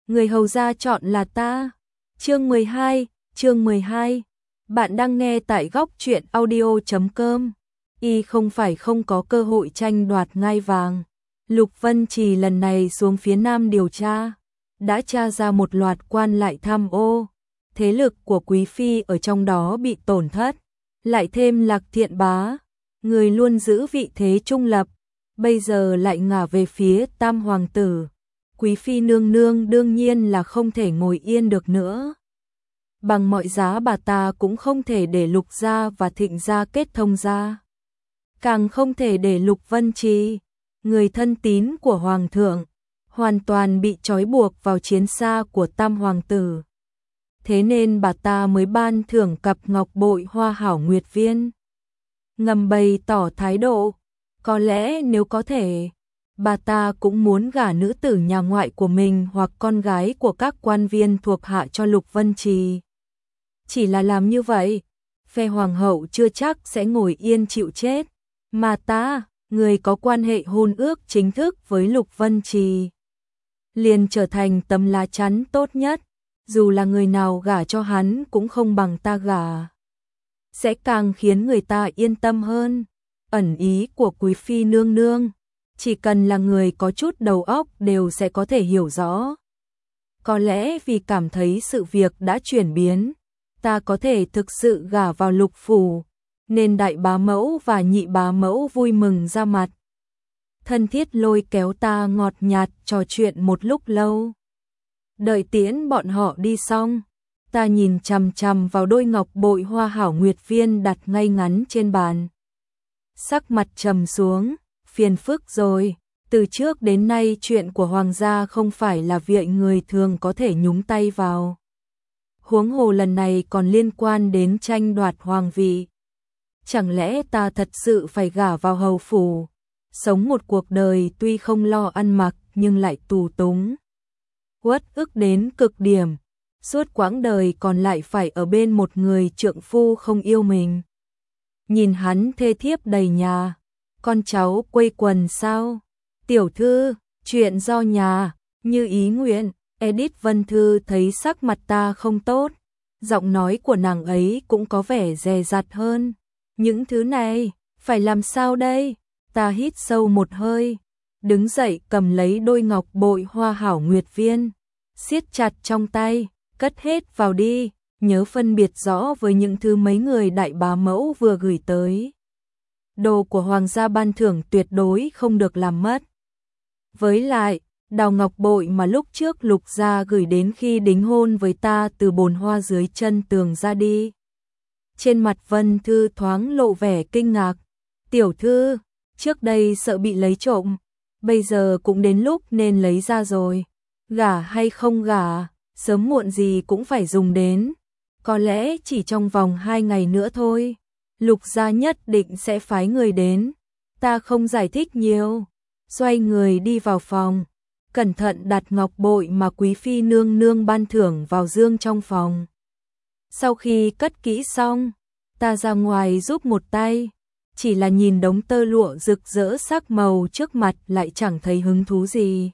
người hầu gia chọn là ta. Chương 12. Bạn đang nghe tại góc truyện audio.com. Y không phải không có cơ hội tranh đoạt ngai vàng. Lục Vân Trì lần này xuống phía Nam điều tra, đã tra ra một loạt quan lại tham ô, thế lực của quý phi ở trong đó bị tổn thất, lại thêm Lạc Thiện Bá, người luôn giữ vị thế trung lập, bây giờ lại ngả về phía Tam hoàng tử. Quý phi nương nương đương nhiên là không thể ngồi yên được nữa. Bằng mọi giá bà ta cũng không thể để Lục gia và Thịnh gia kết thông ra. Càng không thể để Lục Vân Trì, người thân tín của hoàng thượng, hoàn toàn bị trói buộc vào chiến xa của Tam hoàng tử. Thế nên bà ta mới ban thưởng cặp ngọc bội Hoa Hảo Nguyệt Viên. Ngầm bày tỏ thái độ, có lẽ nếu có thể, bà ta cũng muốn gả nữ tử nhà ngoại của mình hoặc con gái của các quan viên thuộc hạ cho Lục Vân Trì. Chỉ là làm như vậy, phe hoàng hậu chưa chắc sẽ ngồi yên chịu chết, mà ta, người có quan hệ hôn ước chính thức với Lục Vân Trì, liền trở thành tấm lá chắn tốt nhất, dù là người nào gả cho hắn cũng không bằng ta gả. Sẽ càng khiến người ta yên tâm hơn. Ẩn ý của quý phi nương nương, chỉ cần là người có chút đầu óc đều sẽ có thể hiểu rõ. Có lẽ vì cảm thấy sự việc đã chuyển biến, ta có thể thực sự gả vào Lục phủ, nên đại bá mẫu và nhị bá mẫu vui mừng ra mặt. Thân thiết lôi kéo ta ngọt nhạt trò chuyện một lúc lâu. Đợi tiễn bọn họ đi xong, ta nhìn chằm chằm vào đôi ngọc bội Hoa Hảo Nguyệt Viên đặt ngay ngắn trên bàn. Sắc mặt trầm xuống, phiền phức rồi, từ trước đến nay chuyện của hoàng gia không phải là việc người thường có thể nhúng tay vào. Huống hồ lần này còn liên quan đến tranh đoạt hoàng vị. Chẳng lẽ ta thật sự phải gả vào hầu phủ, sống một cuộc đời tuy không lo ăn mặc nhưng lại tù túng, uất ức đến cực điểm, suốt quãng đời còn lại phải ở bên một người trượng phu không yêu mình. Nhìn hắn thê thiếp đầy nhà, con cháu quây quần sao? Tiểu thư, chuyện do nhà, như ý nguyện. Edith Vân Thư thấy sắc mặt ta không tốt, giọng nói của nàng ấy cũng có vẻ dè dặt hơn. Những thứ này, phải làm sao đây? Ta hít sâu một hơi, đứng dậy cầm lấy đôi ngọc bội Hoa Hảo Nguyệt Viên, siết chặt trong tay, cất hết vào đi, nhớ phân biệt rõ với những thứ mấy người đại bá mẫu vừa gửi tới. Đồ của hoàng gia ban thưởng tuyệt đối không được làm mất. Với lại, đào ngọc bội mà lúc trước Lục gia gửi đến khi đính hôn với ta từ bồn hoa dưới chân tường ra đi. Trên mặt Vân Thư thoáng lộ vẻ kinh ngạc. Tiểu thư, trước đây sợ bị lấy trộm, bây giờ cũng đến lúc nên lấy ra rồi. Gả hay không gả, sớm muộn gì cũng phải dùng đến. Có lẽ chỉ trong vòng 2 ngày nữa thôi, Lục gia nhất định sẽ phái người đến. Ta không giải thích nhiều, xoay người đi vào phòng, cẩn thận đặt ngọc bội mà quý phi nương nương ban thưởng vào dương trong phòng. Sau khi cất kỹ xong, ta ra ngoài giúp một tay, chỉ là nhìn đống tơ lụa rực rỡ sắc màu trước mặt lại chẳng thấy hứng thú gì.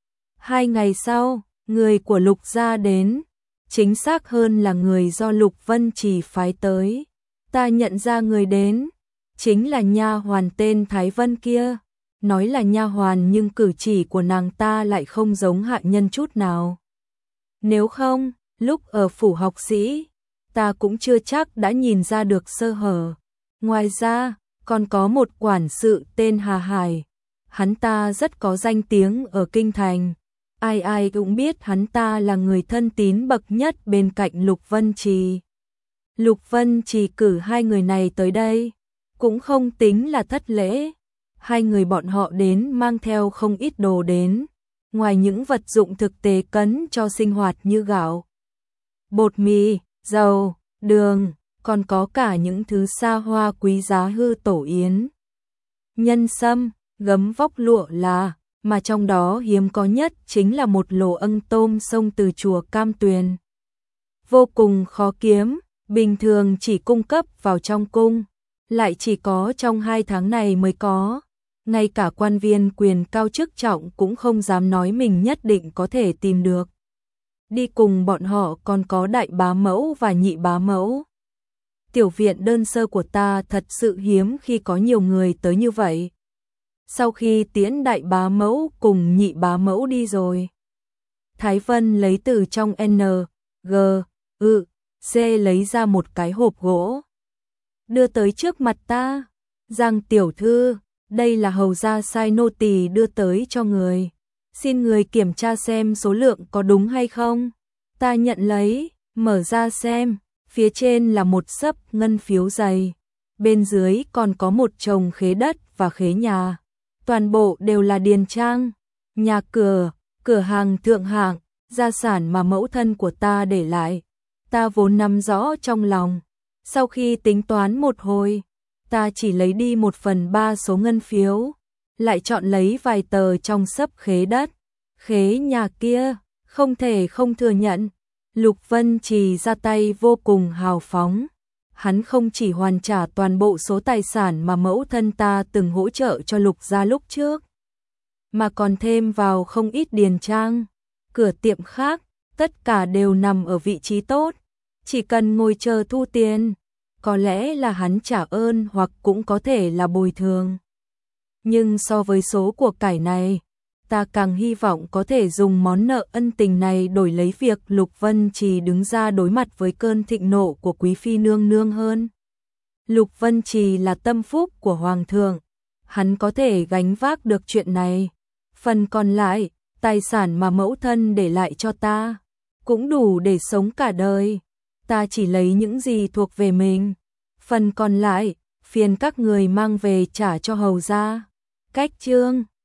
2 ngày sau, người của Lục gia đến, chính xác hơn là người do Lục Vân Trì phái tới. Ta nhận ra người đến, chính là nha hoàn tên Thái Vân kia. Nói là nha hoàn nhưng cử chỉ của nàng ta lại không giống hạ nhân chút nào. Nếu không, lúc ở phủ học sĩ, ta cũng chưa chắc đã nhìn ra được sơ hở. Ngoài ra, còn có một quản sự tên Hà Hải. Hắn ta rất có danh tiếng ở kinh thành. Ai ai cũng biết hắn ta là người thân tín bậc nhất bên cạnh Lục Vân Trì. Lục Vân Trì cử 2 người này tới đây, cũng không tính là thất lễ. 2 người bọn họ đến mang theo không ít đồ đến, ngoài những vật dụng thực tế cấn cho sinh hoạt như gạo, bột mì, dầu, đường, còn có cả những thứ xa hoa quý giá hư tổ yến, nhân sâm, gấm vóc lụa là, mà trong đó hiếm có nhất chính là một lỗ ân tôm sông từ chùa Cam Tuyền. Vô cùng khó kiếm, bình thường chỉ cung cấp vào trong cung, lại chỉ có trong 2 tháng này mới có. Ngay cả quan viên quyền cao chức trọng cũng không dám nói mình nhất định có thể tìm được. Đi cùng bọn họ còn có đại bá mẫu và nhị bá mẫu. Tiểu viện đơn sơ của ta thật sự hiếm khi có nhiều người tới như vậy. Sau khi tiễn đại bá mẫu cùng nhị bá mẫu đi rồi, Thái Vân lấy từ trong C lấy ra một cái hộp gỗ, đưa tới trước mặt ta. Giang tiểu thư, đây là hầu gia sai nô tỳ đưa tới cho người. Xin người kiểm tra xem số lượng có đúng hay không. Ta nhận lấy, mở ra xem, phía trên là một xấp ngân phiếu dày. Bên dưới còn có một chồng khế đất và khế nhà. Toàn bộ đều là điền trang, nhà cửa, cửa hàng thượng hạng, gia sản mà mẫu thân của ta để lại. Ta vốn nắm rõ trong lòng. Sau khi tính toán một hồi, ta chỉ lấy đi 1/3 số ngân phiếu, lại chọn lấy vài tờ trong xấp khế đất, khế nhà kia. Không thể không thừa nhận, Lục Vân Trì ra tay vô cùng hào phóng. Hắn không chỉ hoàn trả toàn bộ số tài sản mà mẫu thân ta từng hỗ trợ cho Lục gia lúc trước, mà còn thêm vào không ít điền trang, cửa tiệm khác, tất cả đều nằm ở vị trí tốt, chỉ cần ngồi chờ thu tiền. Có lẽ là hắn trả ơn hoặc cũng có thể là bồi thường. Nhưng so với số của cải này, ta càng hy vọng có thể dùng món nợ ân tình này đổi lấy việc Lục Vân Trì đứng ra đối mặt với cơn thịnh nộ của quý phi nương nương hơn. Lục Vân Trì là tâm phúc của hoàng thượng, hắn có thể gánh vác được chuyện này. Phần còn lại, tài sản mà mẫu thân để lại cho ta, cũng đủ để sống cả đời. Ta chỉ lấy những gì thuộc về mình. Phần còn lại, phiền các người mang về trả cho hầu gia. Cách chương